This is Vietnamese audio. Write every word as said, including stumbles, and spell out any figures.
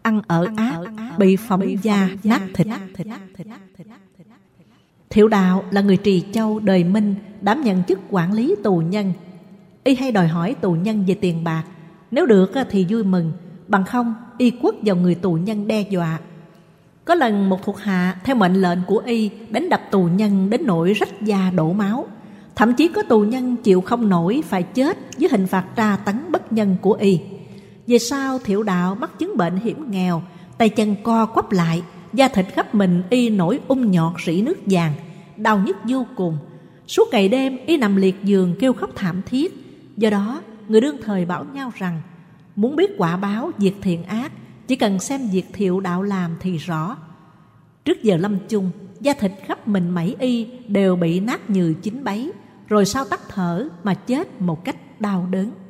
ăn ở ác, bị phỏng da, nát thịt. Thiệu Đạo là người Trì Châu đời Minh, đảm nhận chức quản lý tù nhân. Y hay đòi hỏi tù nhân về tiền bạc, nếu được thì vui mừng, bằng không y quất vào người tù nhân đe dọa. Có lần một thuộc hạ theo mệnh lệnh của y đánh đập tù nhân đến nỗi rách da đổ máu. Thậm chí có tù nhân chịu không nổi phải chết với hình phạt tra tấn bất nhân của y. Về sau Thiệu Đạo mắc chứng bệnh hiểm nghèo, tay chân co quắp lại, da thịt khắp mình y nổi ung nhọt rỉ nước vàng, đau nhức vô cùng. Suốt ngày đêm y nằm liệt giường kêu khóc thảm thiết. Do đó người đương thời bảo nhau rằng muốn biết quả báo việc thiện ác, chỉ cần xem việc Thiệu Đạo làm thì rõ. Trước giờ lâm chung, da thịt khắp mình mẩy y đều bị nát như chín bấy, rồi sau tắt thở mà chết một cách đau đớn.